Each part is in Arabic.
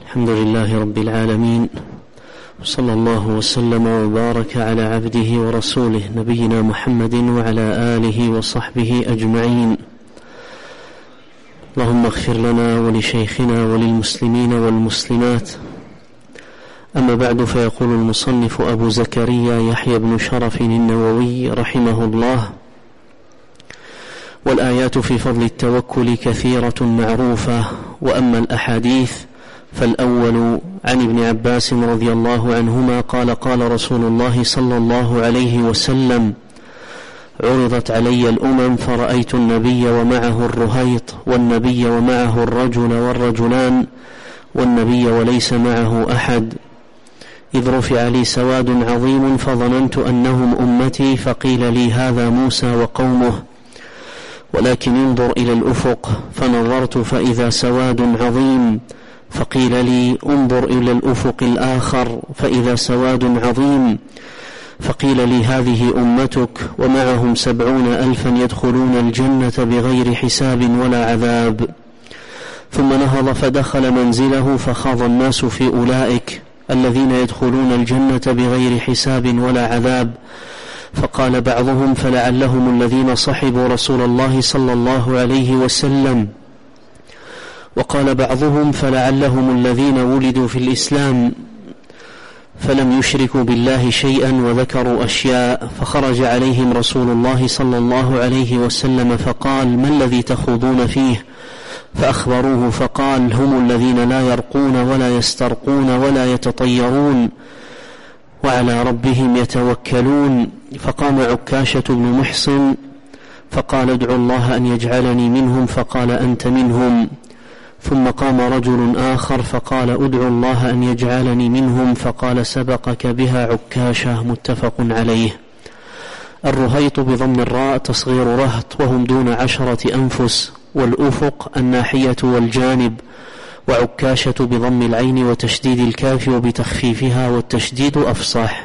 الحمد لله رب العالمين، وصلى الله وسلم وبارك على عبده ورسوله نبينا محمد وعلى آله وصحبه أجمعين. اللهم اغفر لنا ولشيخنا وللمسلمين والمسلمات. أما بعد، فيقول المصنف أبو زكريا يحيى بن شرف النووي رحمه الله: والآيات في فضل التوكل كثيرة معروفة، وأما الأحاديث فالأول عن ابن عباس رضي الله عنهما قال: قال رسول الله صلى الله عليه وسلم: عرضت علي الأمم فرأيت النبي ومعه الرهيط، والنبي ومعه الرجل والرجلان، والنبي وليس معه أحد، إذ رفع لي سواد عظيم فظننت أنهم أمتي، فقيل لي: هذا موسى وقومه، ولكن انظر إلى الأفق، فنظرت فإذا سواد عظيم، فقيل لي: انظر إلى الأفق الآخر، فإذا سواد عظيم، فقيل لي: هذه أمتك، ومعهم 70,000 يدخلون الجنة بغير حساب ولا عذاب. ثم نهض فدخل منزله، فخاض الناس في أولئك الذين يدخلون الجنة بغير حساب ولا عذاب، فقال بعضهم: فلعلهم الذين صحبوا رسول الله صلى الله عليه وسلم، وقال بعضهم: فلعلهم الذين ولدوا في الإسلام فلم يشركوا بالله شيئا، وذكروا أشياء. فخرج عليهم رسول الله صلى الله عليه وسلم فقال: ما الذي تخوضون فيه؟ فأخبروه فقال: هم الذين لا يرقون ولا يسترقون ولا يتطيرون، وعلى ربهم يتوكلون. فقام عكاشة بن محصن فقال: ادعوا الله أن يجعلني منهم، فقال: أنت منهم. ثم قام رجل آخر فقال: ادعوا الله أن يجعلني منهم، فقال: سبقك بها عكاشة. متفق عليه. الرهيط بضم الراء تصغير رهط، وهم دون 10 أنفس، والأفق الناحية والجانب، وعكاشة بضم العين وتشديد الكاف وبتخفيفها، والتشديد أفصح.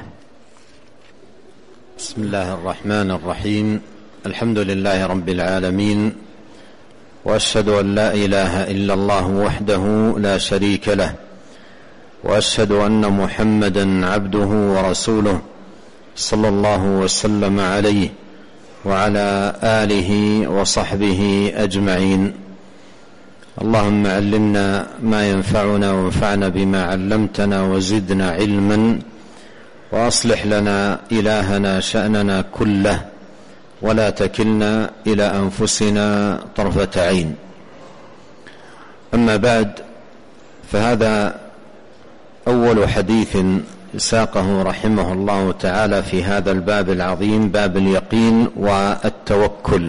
بسم الله الرحمن الرحيم. الحمد لله رب العالمين، وأشهد أن لا إله إلا الله وحده لا شريك له، وأشهد أن محمدا عبده ورسوله صلى الله وسلم عليه وعلى آله وصحبه أجمعين. اللهم علمنا ما ينفعنا، وانفعنا بما علمتنا، وزدنا علما، وأصلح لنا إلهنا شأننا كله، ولا تكلنا إلى أنفسنا طرفة عين. أما بعد، فهذا أول حديث ساقه رحمه الله تعالى في هذا الباب العظيم، باب اليقين والتوكل.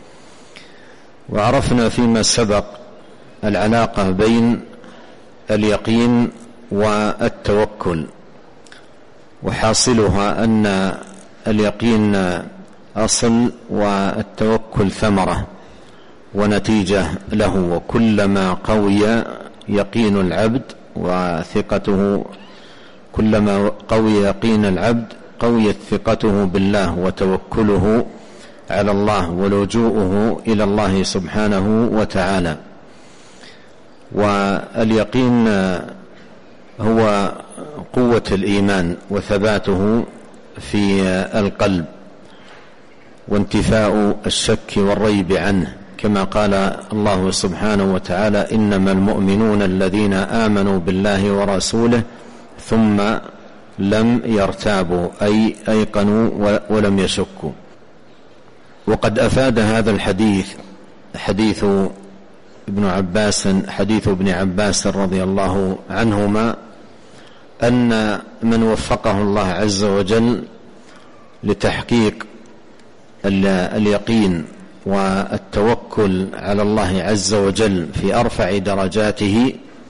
وعرفنا فيما سبق العلاقة بين اليقين والتوكل، وحاصلها أن اليقين أصل والتوكل ثمرة ونتيجة له. وكلما قوي يقين العبد وثقته، كلما قوي يقين العبد قويت ثقته بالله وتوكله على الله ولجوءه إلى الله سبحانه وتعالى. واليقين هو قوة الإيمان وثباته في القلب، وانتفاء الشك والريب عنه، كما قال الله سبحانه وتعالى: إنما المؤمنون الذين آمنوا بالله ورسوله ثم لم يرتابوا، أي أيقنوا ولم يشكوا. وقد أفاد هذا الحديث حديث ابن عباس رضي الله عنهما أن من وفقه الله عز وجل لتحقيق اليقين والتوكل على الله عز وجل في أرفع درجاته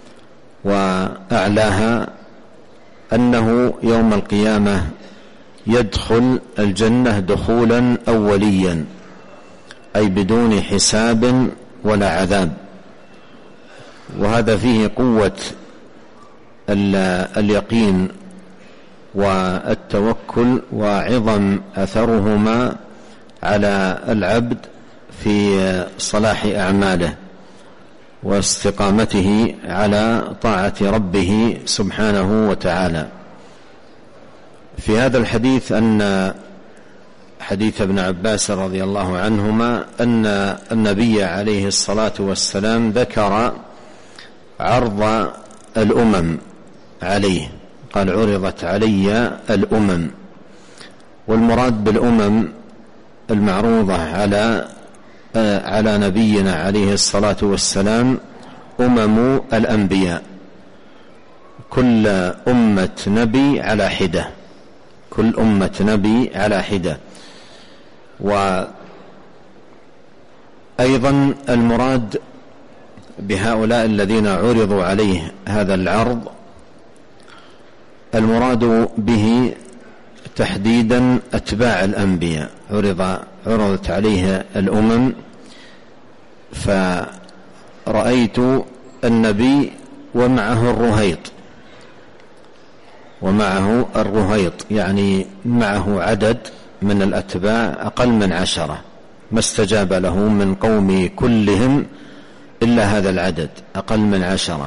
وأعلاها، أنه يوم القيامة يدخل الجنة دخولا أوليا، أي بدون حساب ولا عذاب. وهذا فيه قوة اليقين والتوكل وعظم أثرهما على العبد في صلاح أعماله. واستقامته على طاعة ربه سبحانه وتعالى. في هذا الحديث أن حديث ابن عباس رضي الله عنهما أن النبي عليه الصلاة والسلام ذكر عرض الأمم عليه، قال عرضت علي الأمم، والمراد بالأمم المعروضة على نبينا عليه الصلاة والسلام أمم الأنبياء، كل أمة نبي على حدة، كل أمة نبي على حدة. وأيضا المراد بهؤلاء الذين عرضوا عليه هذا العرض، المراد به تحديدا أتباع الأنبياء، عرضت عليه الأمم، فرأيت النبي ومعه الرهيط، يعني معه عدد من الأتباع أقل من 10، ما استجاب له من قومه كلهم إلا هذا العدد أقل من 10.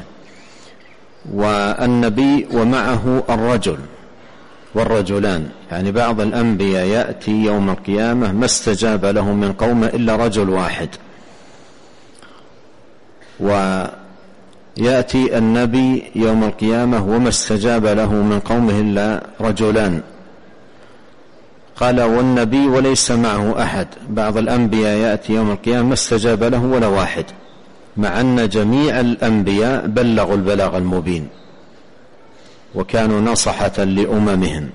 والنبي ومعه الرجل والرجلان، يعني بعض الأنبياء يأتي يوم القيامة ما استجاب له من قومه إلا رجل واحد، ويأتي النبي يوم القيامة وما استجاب له من قومه إلا رجلان. قال والنبي وليس معه أحد، بعض الأنبياء يأتي يوم القيامة ما استجاب له ولا واحد، مع أن جميع الأنبياء بلغوا البلاغ المبين وكانوا نصحة لأممهم،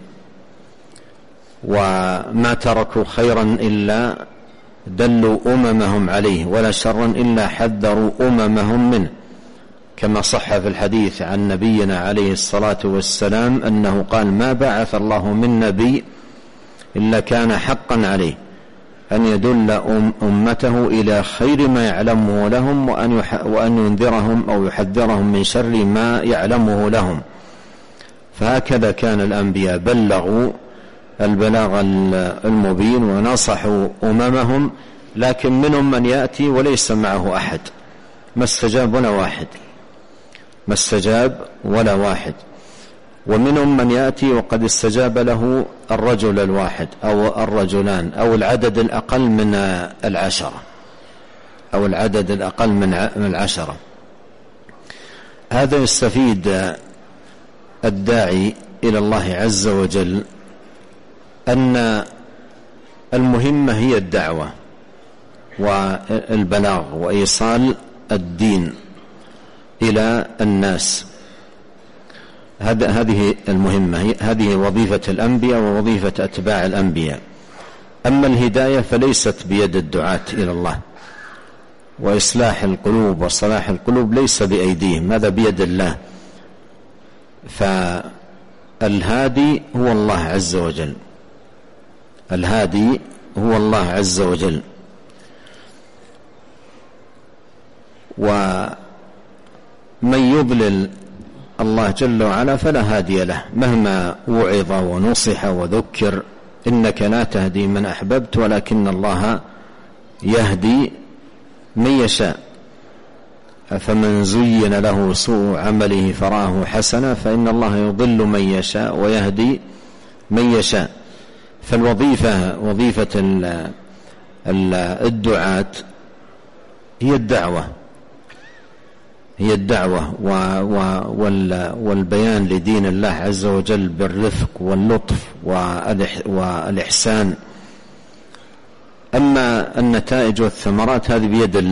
وما تركوا خيرا إلا دلوا أممهم عليه، ولا شرا إلا حذروا أممهم منه، كما صح في الحديث عن نبينا عليه الصلاة والسلام أنه قال ما بعث الله من نبي إلا كان حقا عليه أن يدل أمته إلى خير ما يعلمه لهم، وأن ينذرهم أو يحذرهم من شر ما يعلمه لهم. فهكذا كان الأنبياء بلغوا البلاغ المبين ونصحوا أممهم، لكن منهم من يأتي وليس معه أحد، ما استجاب ولا واحد، ومنهم من يأتي وقد استجاب له الرجل الواحد أو الرجلان أو العدد الأقل من 10. هذا يستفيد الداعي إلى الله عز وجل أن المهمة هي الدعوة والبلاغ وإيصال الدين إلى الناس، هذه المهمة، هذه وظيفة الأنبياء ووظيفة أتباع الأنبياء. أما الهداية فليست بيد الدعاة إلى الله، وإصلاح القلوب وصلاح القلوب ليس بأيديهم، هذا بيد الله. فالهادي هو الله عز وجل، الهادي هو الله عز وجل. ومن يضلل الله جل وعلا فلا هادي له، مهما وعظ ونصح وذكر، إنك لا تهدي من أحببت ولكن الله يهدي من يشاء. فمن زين له سوء عمله فراه حسنا فإن الله يضل من يشاء ويهدي من يشاء. فالوظيفة وظيفة الدعاة هي الدعوة والبيان لدين الله عز وجل بالرفق واللطف والإحسان. أما النتائج والثمرات هذه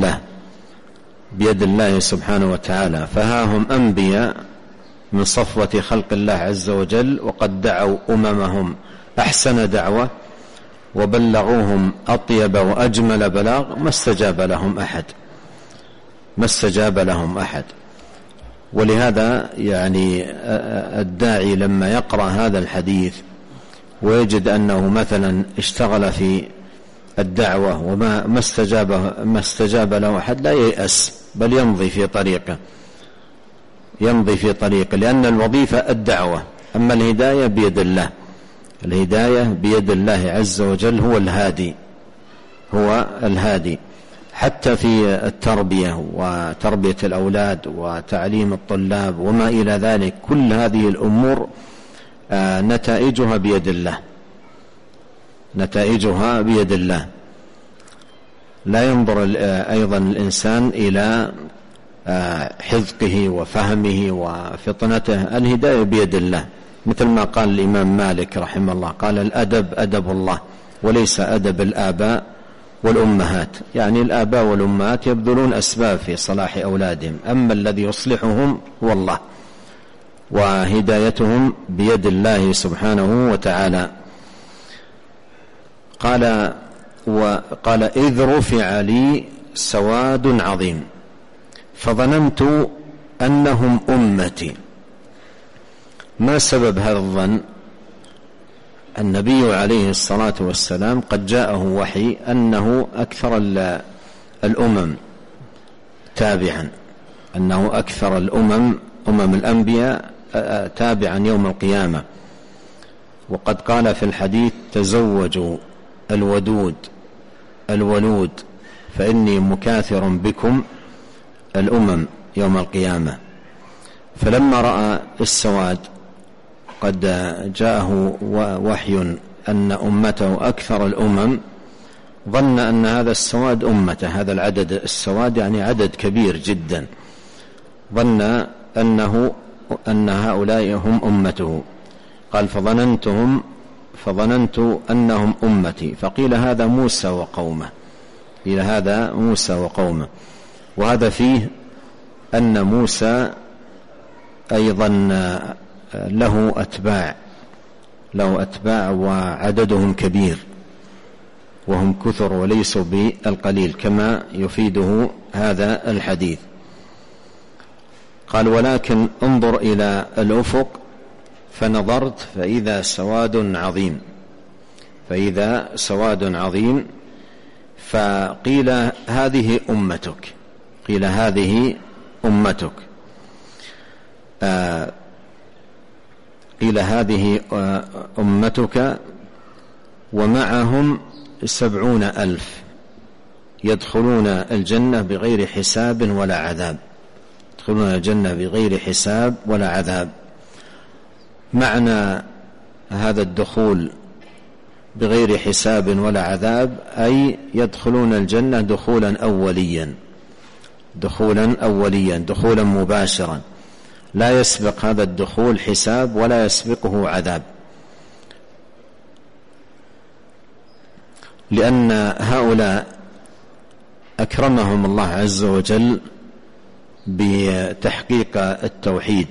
بيد الله سبحانه وتعالى. فها هم أنبياء من صفوة خلق الله عز وجل، وقد دعوا أممهم أحسن دعوة وبلغوهم أطيب وأجمل بلاغ، ما استجاب لهم أحد. ولهذا يعني الداعي لما يقرأ هذا الحديث ويجد أنه مثلا اشتغل في الدعوة وما استجاب له أحد، لا ييأس، بل يمضي في طريقه، لأن الوظيفة الدعوة. أما الهداية بيد الله، الهداية بيد الله عز وجل، هو الهادي. حتى في التربية وتربية الأولاد وتعليم الطلاب وما إلى ذلك، كل هذه الأمور نتائجها بيد الله، نتائجها بيد الله. لا ينظر أيضا الإنسان إلى حذقه وفهمه وفطنته، الهداية بيد الله، مثل ما قال الإمام مالك رحمه الله، قال الأدب أدب الله وليس أدب الآباء والأمهات. يعني الآباء والأمهات يبذلون أسباب في صلاح أولادهم، أما الذي يصلحهم هو الله، وهدايتهم بيد الله سبحانه وتعالى. قال إذ رفع لي سواد عظيم فظننت أنهم أمتي. ما سبب هذا الظن؟ النبي عليه الصلاة والسلام قد جاءه وحي أنه أكثر الأمم تابعا، أنه أكثر الأمم الأنبياء تابعا يوم القيامة. وقد قال في الحديث تزوجوا الولود فإني مكاثر بكم الأمم يوم القيامة. فلما رأى السواد قد جاءه وحي أن أمته أكثر الأمم، ظن أن هذا السواد أمته، هذا العدد السواد يعني عدد كبير جدا، ظن أن هؤلاء هم أمته. قال فظننت أنهم أمتي. فقيل هذا موسى وقومه، قيل هذا موسى وقومه. وهذا فيه أن موسى أيضا له أتباع وعددهم كبير، وهم كثر وليسوا بالقليل كما يفيده هذا الحديث. قال ولكن انظر إلى الأفق فنظرت فإذا سواد عظيم فقيل هذه أمتك، قيل هذه أمتك، قيل هذه أمتك ومعهم 70,000 يدخلون الجنة بغير حساب ولا عذاب، يدخلون الجنة بغير حساب ولا عذاب. معنى هذا الدخول بغير حساب ولا عذاب أي يدخلون الجنة دخولا أوليا دخولا مباشرا، لا يسبق هذا الدخول حساب ولا يسبقه عذاب، لأن هؤلاء أكرمهم الله عز وجل بتحقيق التوحيد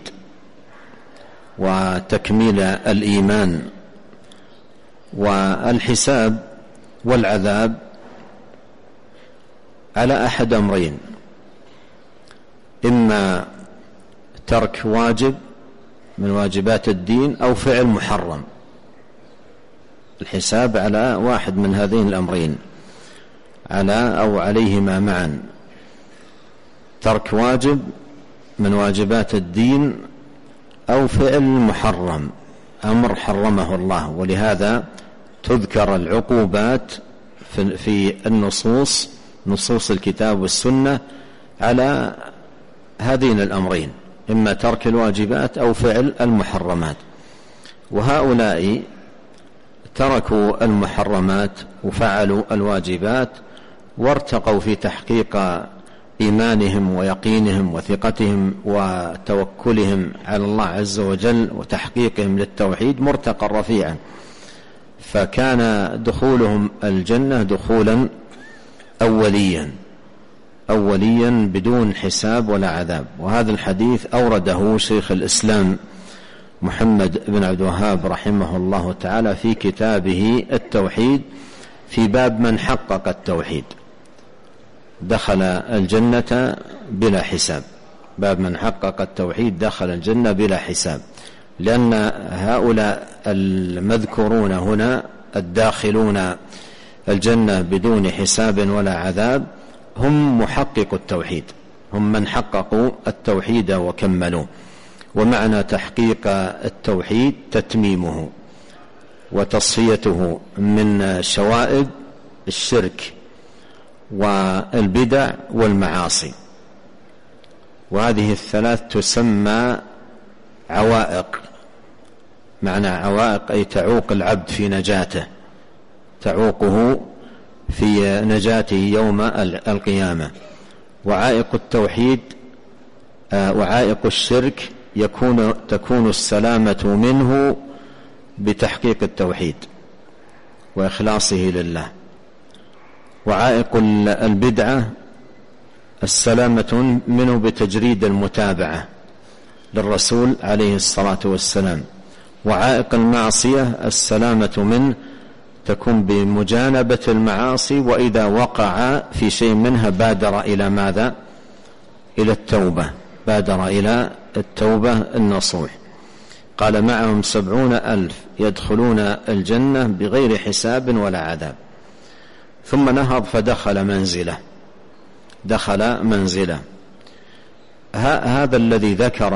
وتكميل الإيمان، والحساب والعذاب على أحد أمرين: إما ترك واجب من واجبات الدين أو فعل محرم. الحساب على واحد من هذين الأمرين، عليهما معا، ترك واجب من واجبات الدين أو فعل محرم، أمر حرمه الله. ولهذا تذكر العقوبات في النصوص، نصوص الكتاب والسنة، على هذين الأمرين، إما ترك الواجبات أو فعل المحرمات. وهؤلاء تركوا المحرمات وفعلوا الواجبات، وارتقوا في تحقيق إيمانهم ويقينهم وثقتهم وتوكلهم على الله عز وجل وتحقيقهم للتوحيد مرتقى رفيعا، فكان دخولهم الجنة دخولا أوليا بدون حساب ولا عذاب. وهذا الحديث أورده شيخ الإسلام محمد بن عبد الوهاب رحمه الله تعالى في كتابه التوحيد، في باب من حقق التوحيد دخل الجنة بلا حساب، باب من حقق التوحيد دخل الجنة بلا حساب، لأن هؤلاء المذكورون هنا الداخلون الجنة بدون حساب ولا عذاب هم محقق التوحيد، هم من حققوا التوحيد وكملوه. ومعنى تحقيق التوحيد تتميمه وتصفيته من شوائب الشرك والبدع والمعاصي. وهذه الثلاث تسمى عوائق. معنى عوائق أي تعوق العبد في نجاته، تعوقه في نجاته يوم القيامة. وعائق التوحيد وعائق الشرك تكون السلامة منه بتحقيق التوحيد وإخلاصه لله. وعائق البدعة السلامة منه بتجريد المتابعة للرسول عليه الصلاة والسلام. وعائق المعصية السلامة منه تكون بمجانبة المعاصي، وإذا وقع في شيء منها بادر إلى ماذا؟ إلى التوبة، بادر إلى التوبة النصوح. قال معهم 70,000 يدخلون الجنة بغير حساب ولا عذاب. ثم نهض فدخل منزله، دخل منزله. هذا الذي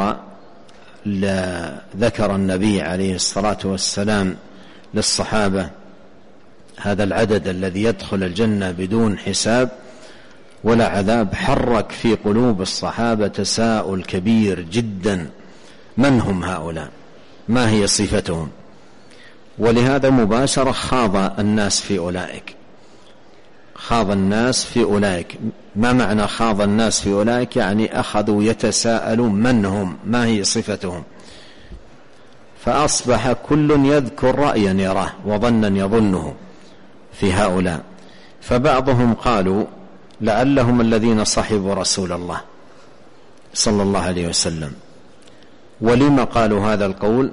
ذكر النبي عليه الصلاة والسلام للصحابة، هذا العدد الذي يدخل الجنة بدون حساب ولا عذاب، حرك في قلوب الصحابة تساؤل كبير جدا: من هم هؤلاء؟ ما هي صفتهم؟ ولهذا مباشرة خاض الناس في أولئك، خاض الناس في أولئك. ما معنى خاض الناس في أولئك؟ يعني أخذوا يتساءلون من هم، ما هي صفتهم، فأصبح كل يذكر رأيا يراه وظنا يظنه في هؤلاء. فبعضهم قالوا لعلهم الذين صحبوا رسول الله صلى الله عليه وسلم. ولما قالوا هذا القول؟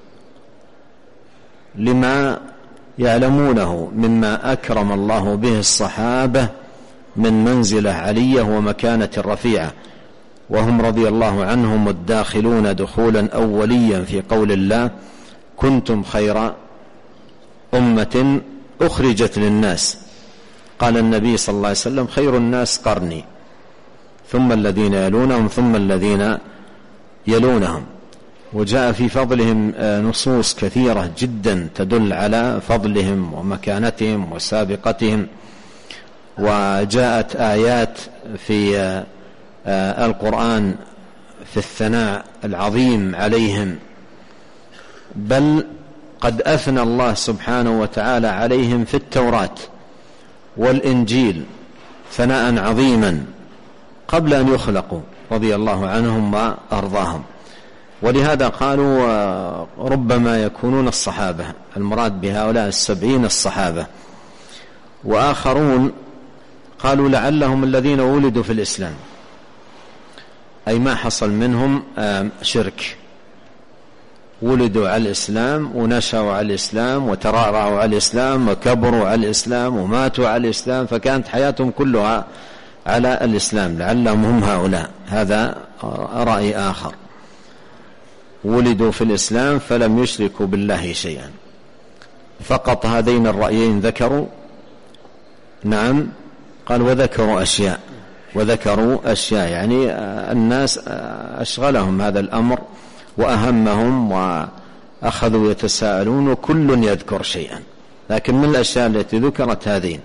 لما يعلمونه مما أكرم الله به الصحابة من منزلة علية ومكانة رفيعة، وهم رضي الله عنهم الداخلون دخولا أوليا في قول الله: كنتم خير أمة أخرجت للناس. قال النبي صلى الله عليه وسلم: خير الناس قرني، ثم الذين يلونهم، ثم الذين يلونهم. وجاء في فضلهم نصوص كثيرة جدا تدل على فضلهم ومكانتهم وسابقتهم، وجاءت آيات في القرآن في الثناء العظيم عليهم، بل قد أثنى الله سبحانه وتعالى عليهم في التوراة والإنجيل ثناء عظيما قبل أن يخلقوا رضي الله عنهم وأرضاهم. ولهذا قالوا ربما يكونون الصحابة، المراد بهؤلاء 70 الصحابة. وآخرون قالوا لعلهم الذين ولدوا في الإسلام، أي ما حصل منهم شرك، ولدوا على الإسلام ونشأوا على الإسلام وترعرعوا على الإسلام وكبروا على الإسلام وماتوا على الإسلام، فكانت حياتهم كلها على الإسلام، لعلهم هم هؤلاء. هذا رأي آخر، ولدوا في الإسلام فلم يشركوا بالله شيئا. فقط هذين الرأيين ذكروا. نعم، قال وذكروا أشياء يعني الناس أشغلهم هذا الأمر وأهمهم وأخذوا يتساءلون، وكل يذكر شيئا، لكن من الأشياء التي ذكرت هذين.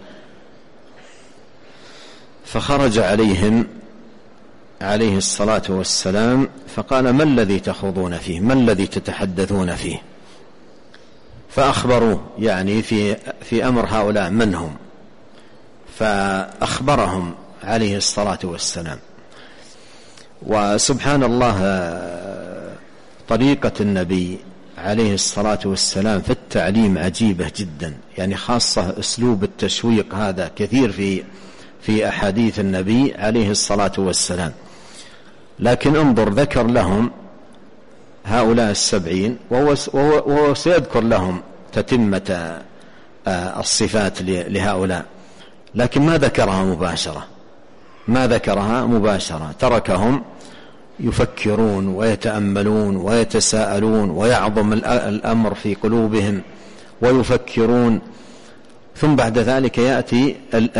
فخرج عليهم عليه الصلاة والسلام فقال: ما الذي تخوضون فيه؟ ما الذي تتحدثون فيه؟ فأخبروه يعني في أمر هؤلاء من هم، فأخبرهم عليه الصلاة والسلام. وسبحان الله طريقة النبي عليه الصلاة والسلام في التعليم عجيبة جدا، يعني خاصة أسلوب التشويق هذا كثير في أحاديث النبي عليه الصلاة والسلام. لكن انظر، ذكر لهم هؤلاء 70 وهو سيذكر لهم تتمة الصفات لهؤلاء، لكن ما ذكرها مباشرة، تركهم يفكرون ويتأملون ويتساءلون ويعظم الأمر في قلوبهم ويفكرون. ثم بعد ذلك يأتي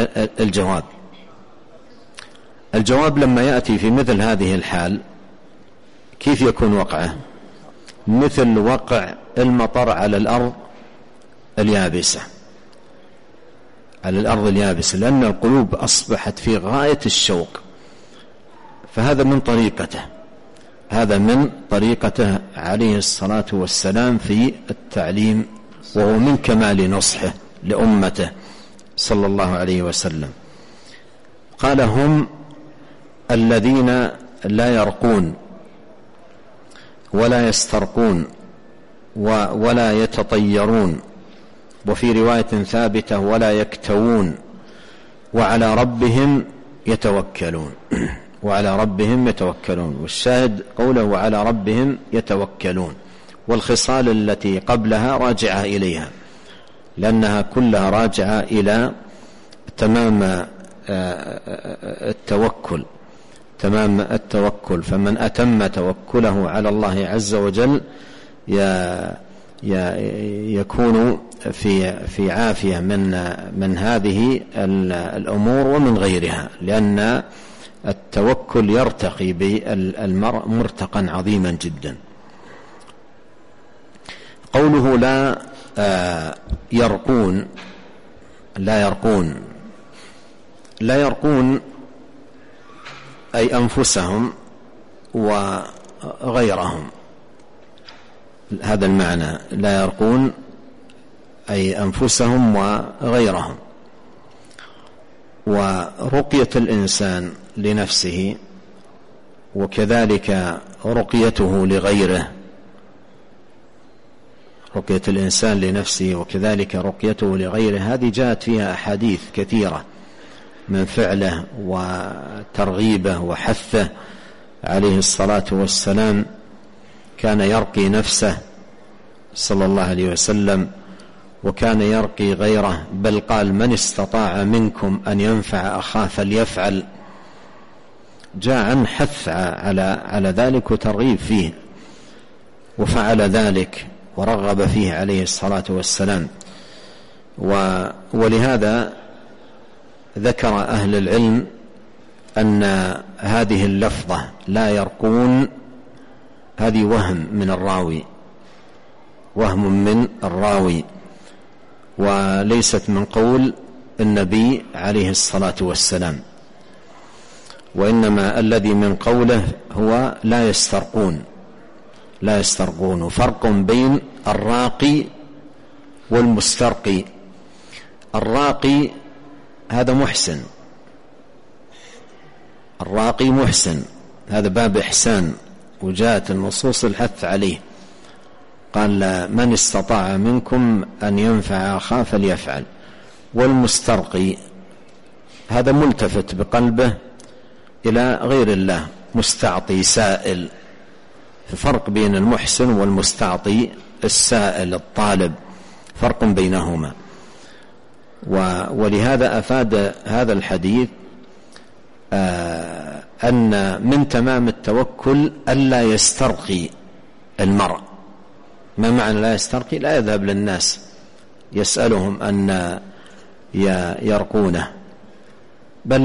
الجواب لما يأتي في مثل هذه الحال كيف يكون وقعه؟ مثل وقع المطر على الأرض اليابسة، على الأرض اليابسة، لأن القلوب أصبحت في غاية الشوق. فهذا من طريقته، هذا من طريقته عليه الصلاة والسلام في التعليم، وهو من كمال نصحه لأمته صلى الله عليه وسلم. قال: هم الذين لا يرقون ولا يسترقون ولا يتطيرون، وفي رواية ثابتة: ولا يكتوون، وعلى ربهم يتوكلون. وعلى ربهم يتوكلون. والشاهد قوله: وعلى ربهم يتوكلون، والخصال التي قبلها راجعة إليها، لأنها كلها راجعة إلى تمام التوكل، تمام التوكل. فمن أتم توكله على الله عز وجل يكون في عافية من هذه الأمور ومن غيرها، لأن التوكل يرتقي بالمرء مرتقا عظيما جدا. قوله لا يرقون، لا يرقون أي أنفسهم وغيرهم، هذا المعنى. لا يرقون أي أنفسهم وغيرهم. ورقية الإنسان لنفسه وكذلك رقيته لغيره، رقية الإنسان لنفسه وكذلك رقيته لغيره، هذه جاءت فيها أحاديث كثيرة من فعله وترغيبه وحثه عليه الصلاة والسلام. كان يرقي نفسه صلى الله عليه وسلم، وكان يرقي غيره، بل قال: من استطاع منكم أن ينفع أخاه فليفعل. جاء عن حث على ذلك وترغيب فيه، وفعل ذلك ورغب فيه عليه الصلاة والسلام. ولهذا ذكر أهل العلم أن هذه اللفظة لا يرقون هذه وهم من الراوي، وليست من قول النبي عليه الصلاة والسلام، وإنما الذي من قوله هو لا يسترقون. وفرق بين الراقي والمسترقي. الراقي هذا محسن، الراقي محسن، هذا باب إحسان، وجاءت النصوص الحث عليه. قال: من استطاع منكم أن ينفع أخاه فليفعل. والمسترقي هذا ملتفت بقلبه إلى غير الله، مستعطي سائل. فرق بين المحسن والمستعطي السائل الطالب، فرق بينهما. ولهذا أفاد هذا الحديث أن من تمام التوكل ألا يسترقي المرء. ما معنى لا يسترقي؟ لا يذهب للناس يسألهم أن يرقونه، بل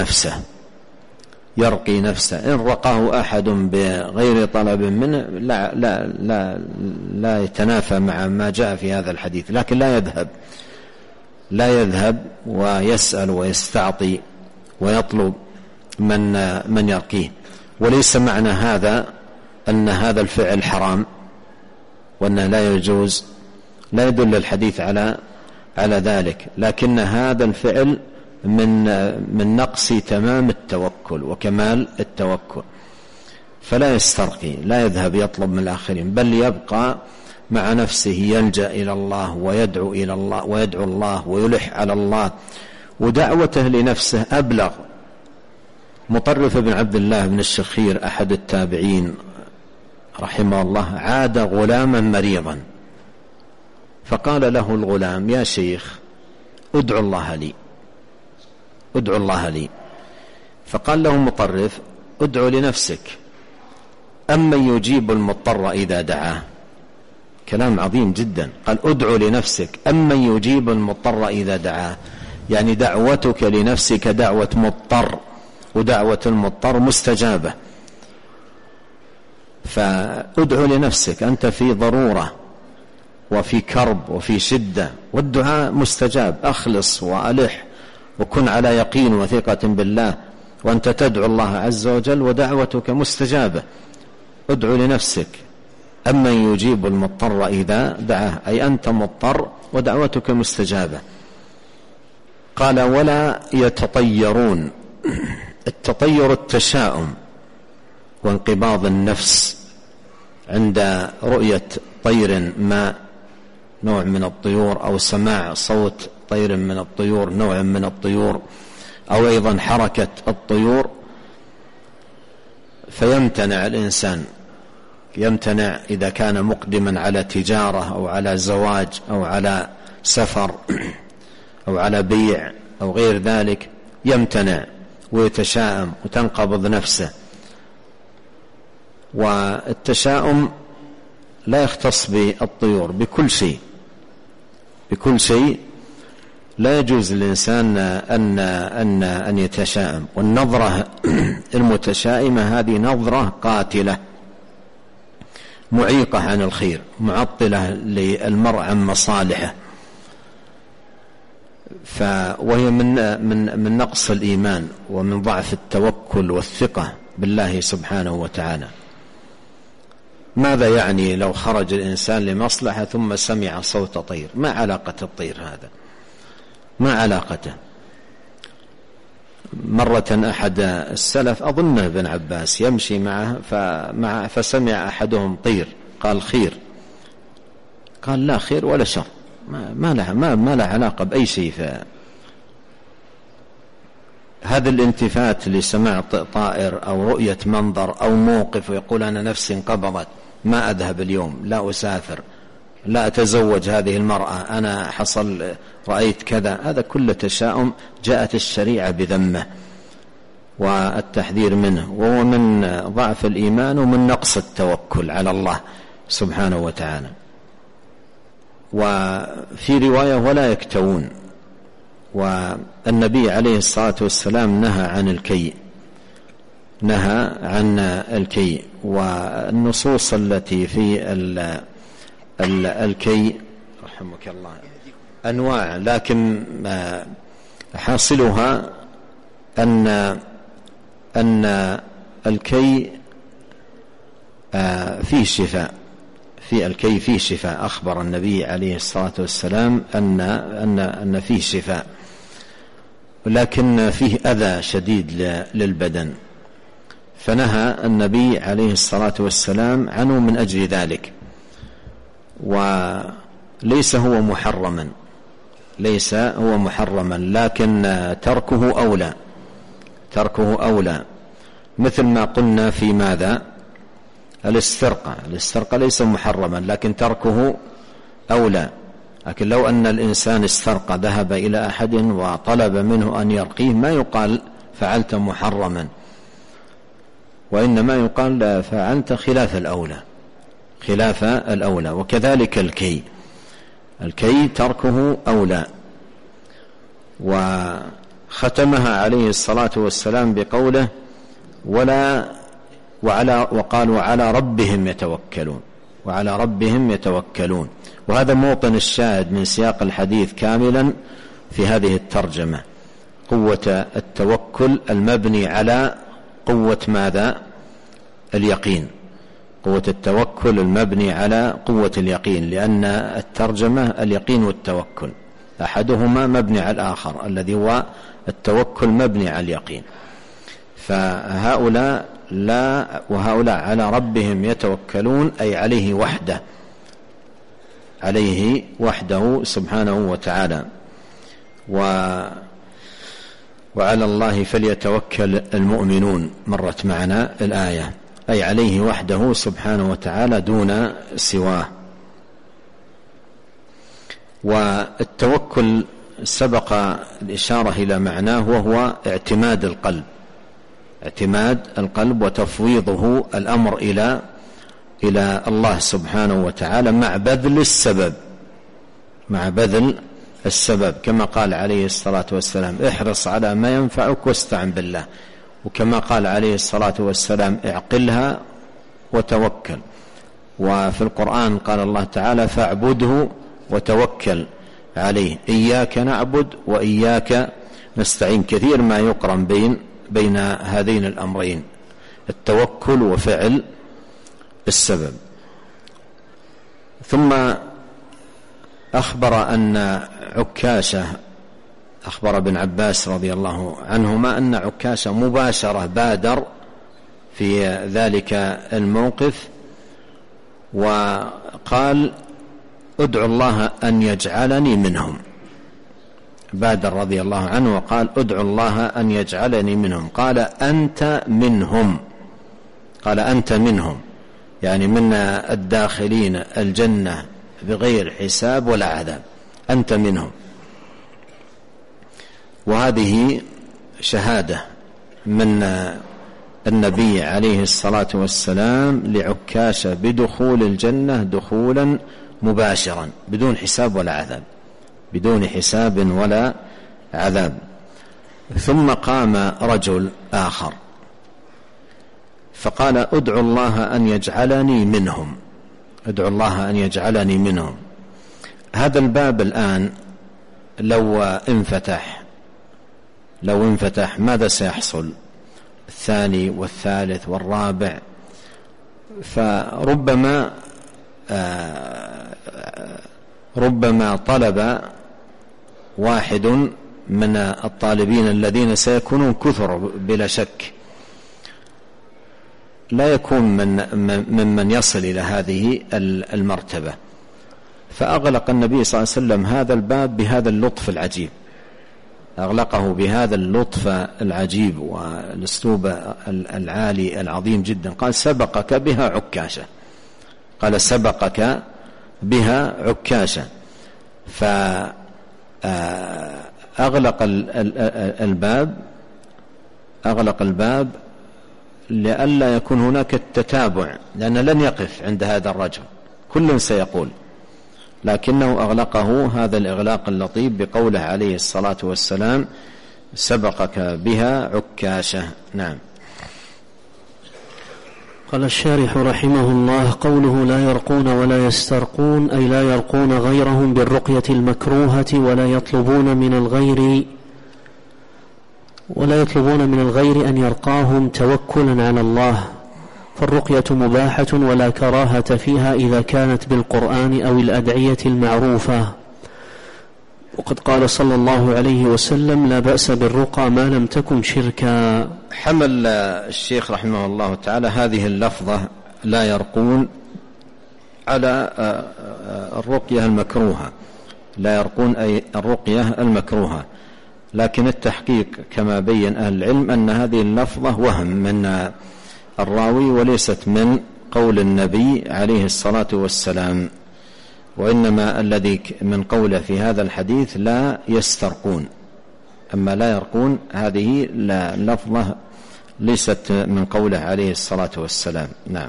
يرقي نفسه. إن رقاه أحد بغير طلب منه لا يتنافى مع ما جاء في هذا الحديث، لكن لا يذهب ويسأل ويستعطي ويطلب من يرقيه. وليس معنى هذا أن هذا الفعل حرام وأنه لا يجوز، لا يدل الحديث على ذلك، لكن هذا الفعل من نقص تمام التوكل وكمال التوكل. فلا يسترقي، لا يذهب يطلب من الآخرين، بل يبقى مع نفسه يلجأ إلى الله ويدعو إلى الله ويدعو الله ويلح على الله، ودعوته لنفسه أبلغ. مطرف بن عبد الله بن الشخير أحد التابعين رحمه الله عاد غلاما مريضا، فقال له الغلام: يا شيخ ادعو الله لي. فقال له مطرف: ادعو لنفسك، أمن يجيب المضطر إذا دعاه. كلام عظيم جدا. قال: ادعو لنفسك، أمن يجيب المضطر إذا دعاه، يعني دعوتك لنفسك دعوة مضطر، ودعوة المضطر مستجابة. فادعو لنفسك، أنت في ضرورة وفي كرب وفي شدة، والدعاء مستجاب. أخلص وألح وكن على يقين وثقة بالله، وأنت تدعو الله عز وجل ودعوتك مستجابة. ادعو لنفسك. أما يجيب المضطر إذا دعاه، أي أنت مضطر ودعوتك مستجابة. قال ولا يتطيرون. التطير التشاؤم وانقباض النفس عند رؤية طير ما، نوع من الطيور، أو سماع صوت طير من الطيور، نوع من الطيور، أو أيضا حركة الطيور، فيمتنع الإنسان، يمتنع إذا كان مقدما على تجارة أو على زواج أو على سفر أو على بيع أو غير ذلك، يمتنع ويتشاءم وتنقبض نفسه. والتشاؤم لا يختص بالطيور، بكل شيء، بكل شيء لا يجوز للإنسان أن يتشاءم. والنظرة المتشائمة هذه نظرة قاتلة معيقة عن الخير، معطلة للمرء عن مصالحه، وهي من نقص الإيمان ومن ضعف التوكل والثقة بالله سبحانه وتعالى. ماذا يعني لو خرج الإنسان لمصلحة ثم سمع صوت طير؟ ما علاقة الطير هذا؟ ما علاقته؟ مرة أحد السلف أظن ابن عباس يمشي معه فسمع أحدهم طير، قال خير، قال لا خير ولا شر، ما له علاقة بأي شيء. هذا الانتفات لسماع طائر أو رؤية منظر أو موقف ويقول أنا نفسي انقبضت، ما أذهب اليوم، لا أسافر، لا أتزوج هذه المرأة، أنا حصل رأيت كذا، هذا كله تشاؤم جاءت الشريعة بذمه والتحذير منه، وهو من ضعف الإيمان ومن نقص التوكل على الله سبحانه وتعالى. وفي رواية ولا يكتوون. والنبي عليه الصلاة والسلام نهى عن الكي، نهى عن الكي. والنصوص التي في الكي رحمك الله أنواع، لكن حاصلها أن الكي فيه شفاء، في الكي فيه شفاء. أخبر النبي عليه الصلاة والسلام أن فيه شفاء، ولكن فيه أذى شديد للبدن، فنهى النبي عليه الصلاة والسلام عنه من أجل ذلك. وليس هو محرما، ليس هو محرما، لكن تركه أولى، تركه أولى. مثل ما قلنا في ماذا؟ الاسترقاء ليس محرما لكن تركه أولى. لكن لو أن الإنسان استرقى، ذهب إلى أحد وطلب منه أن يرقيه، ما يقال فعلت محرما، وإنما يقال فعلت خلاف الأولى، خلاف الأولى. وكذلك الكي تركه أولى. وختمها عليه الصلاة والسلام بقوله وقال وعلى ربهم يتوكلون، وعلى ربهم يتوكلون. وهذا موطن الشاهد من سياق الحديث كاملا في هذه الترجمة، قوة التوكل المبني على قوة ماذا؟ اليقين، قوة التوكل المبني على قوة اليقين، لأن الترجمة اليقين والتوكل أحدهما مبني على الآخر، الذي هو التوكل مبني على اليقين. فهؤلاء لا، وهؤلاء على ربهم يتوكلون، أي عليه وحده، عليه وحده سبحانه وتعالى. وعلى الله فليتوكل المؤمنون، مرت معنا الآية، أي عليه وحده سبحانه وتعالى دون سواه. والتوكل سبق الإشارة إلى معناه، وهو اعتماد القلب، اعتماد القلب وتفويضه الأمر إلى الله سبحانه وتعالى مع بذل السبب، مع بذل السبب، كما قال عليه الصلاة والسلام احرص على ما ينفعك واستعن بالله، وكما قال عليه الصلاة والسلام اعقلها وتوكل. وفي القرآن قال الله تعالى فاعبده وتوكل عليه، إياك نعبد وإياك نستعين. كثير ما يقرن بين هذين الأمرين، التوكل وفعل السبب. ثم أخبر ابن عباس رضي الله عنهما أن عكاشة مباشرة بادر في ذلك الموقف وقال ادعو الله أن يجعلني منهم. بادر رضي الله عنه وقال ادعو الله أن يجعلني منهم. قال أنت منهم، يعني من الداخلين الجنة بغير حساب ولا عذاب، أنت منهم. وهذه شهادة من النبي عليه الصلاة والسلام لعكاشة بدخول الجنة دخولا مباشرا بدون حساب ولا عذاب. ثم قام رجل آخر فقال ادعو الله أن يجعلني منهم. هذا الباب الآن لو انفتح ماذا سيحصل؟ الثاني والثالث والرابع، فربما طلب واحد من الطالبين الذين سيكونون كثر بلا شك لا يكون ممن يصل إلى هذه المرتبة. فأغلق النبي صلى الله عليه وسلم هذا الباب بهذا اللطف العجيب، أغلقه بهذا اللطف العجيب والأسلوب العالي العظيم جدا. قال سبقك بها عكاشة. فأغلق الباب لئلا يكون هناك التتابع، لأن لن يقف عند هذا الرجل، كل سيقول، لكنه أغلقه هذا الإغلاق اللطيف بقوله عليه الصلاة والسلام سبقك بها عكاشة. نعم. قال الشارح رحمه الله الله لا يرقون ولا يسترقون، أي لا يرقون غيرهم بالرقية المكروهة ولا يطلبون من الغير أن يرقاهم توكلا على الله، فالرقية مباحة ولا كراهة فيها إذا كانت بالقرآن أو الأدعية المعروفة. وقد قال صلى الله عليه وسلم لا بأس بالرقى ما لم تكن شركا. حمل الشيخ رحمه الله تعالى هذه اللفظة لا يرقون على الرقية المكروهة، لا يرقون أي الرقية المكروهة، لكن التحقيق كما بين أهل العلم أن هذه اللفظة وهم من الراوي وليست من قول النبي عليه الصلاة والسلام، وإنما الذي من قوله في هذا الحديث لا يسترقون، أما لا يرقون هذه لفظة ليست من قوله عليه الصلاة والسلام. نعم.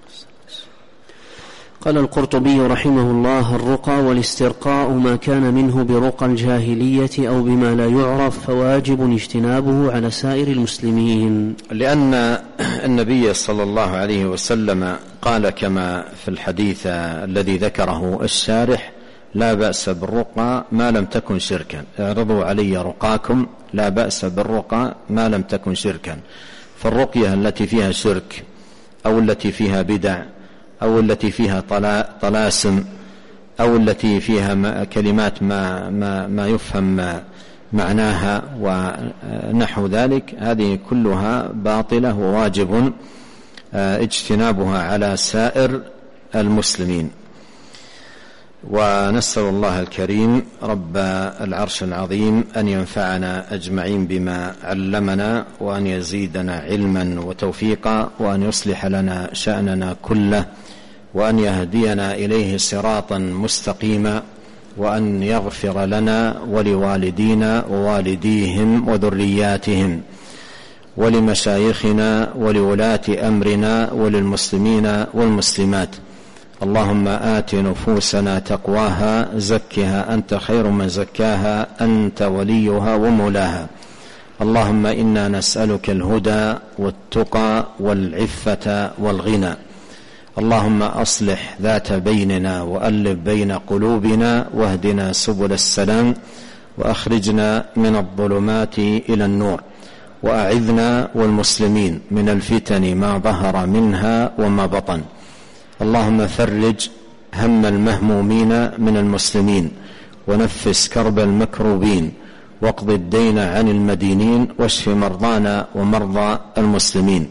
قال القرطبي رحمه الله الرقى والاسترقاء ما كان منه برقى الجاهلية أو بما لا يعرف فواجب اجتنابه على سائر المسلمين، لأن النبي صلى الله عليه وسلم قال كما في الحديث الذي ذكره الشارح لا بأس بالرقى ما لم تكن شركا، اعرضوا علي رقاكم، لا بأس بالرقى ما لم تكن شركا. فالرقية التي فيها شرك أو التي فيها بدع أو التي فيها طلاسم أو التي فيها كلمات ما يفهم معناها ونحو ذلك، هذه كلها باطلة وواجب اجتنابها على سائر المسلمين. ونسأل الله الكريم رب العرش العظيم أن ينفعنا أجمعين بما علمنا، وأن يزيدنا علما وتوفيقا، وأن يصلح لنا شأننا كله، وأن يهدينا إليه صراطا مستقيما، وأن يغفر لنا ولوالدينا ووالديهم وذرياتهم ولمشايخنا ولولاة أمرنا وللمسلمين والمسلمات. اللهم آت نفوسنا تقواها زكها أنت خير من زكاها أنت وليها ومولاها. اللهم إنا نسألك الهدى والتقى والعفة والغنى. اللهم أصلح ذات بيننا وألف بين قلوبنا واهدنا سبل السلام وأخرجنا من الظلمات إلى النور وأعذنا والمسلمين من الفتن ما ظهر منها وما بطن. اللهم فرج هم المهمومين من المسلمين ونفس كرب المكروبين واقض الدين عن المدينين واشف مرضانا ومرضى المسلمين.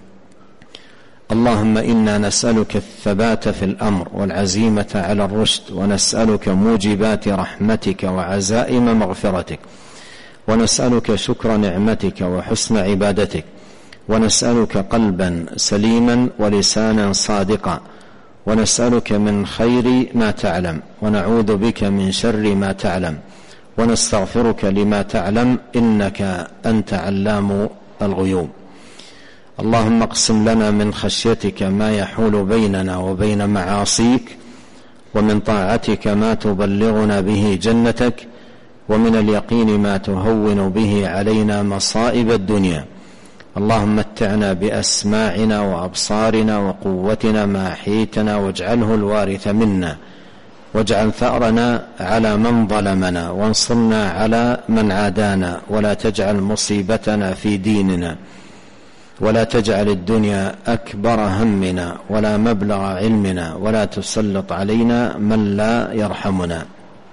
اللهم إنا نسألك الثبات في الأمر والعزيمة على الرشد ونسألك موجبات رحمتك وعزائم مغفرتك ونسألك شكر نعمتك وحسن عبادتك ونسألك قلبا سليما ولسانا صادقا ونسألك من خير ما تعلم ونعوذ بك من شر ما تعلم ونستغفرك لما تعلم إنك أنت علام الغيوب. اللهم اقسم لنا من خشيتك ما يحول بيننا وبين معاصيك ومن طاعتك ما تبلغنا به جنتك ومن اليقين ما تهون به علينا مصائب الدنيا. اللهم متعنا بأسماعنا وأبصارنا وقوتنا ما أحييتنا واجعله الوارث منا واجعل ثأرنا على من ظلمنا وانصرنا على من عادانا ولا تجعل مصيبتنا في ديننا ولا تجعل الدنيا أكبر همنا ولا مبلغ علمنا ولا تسلط علينا من لا يرحمنا.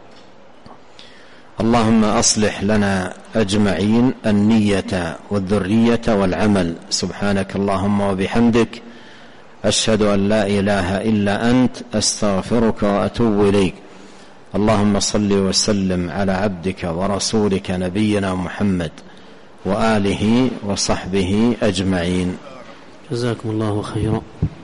اللهم أصلح لنا أجمعين النية والذرية والعمل. سبحانك اللهم وبحمدك أشهد أن لا إله إلا أنت أستغفرك وأتوب إليك. اللهم صل وسلم على عبدك ورسولك نبينا محمد وآله وصحبه أجمعين. جزاكم الله خيرا.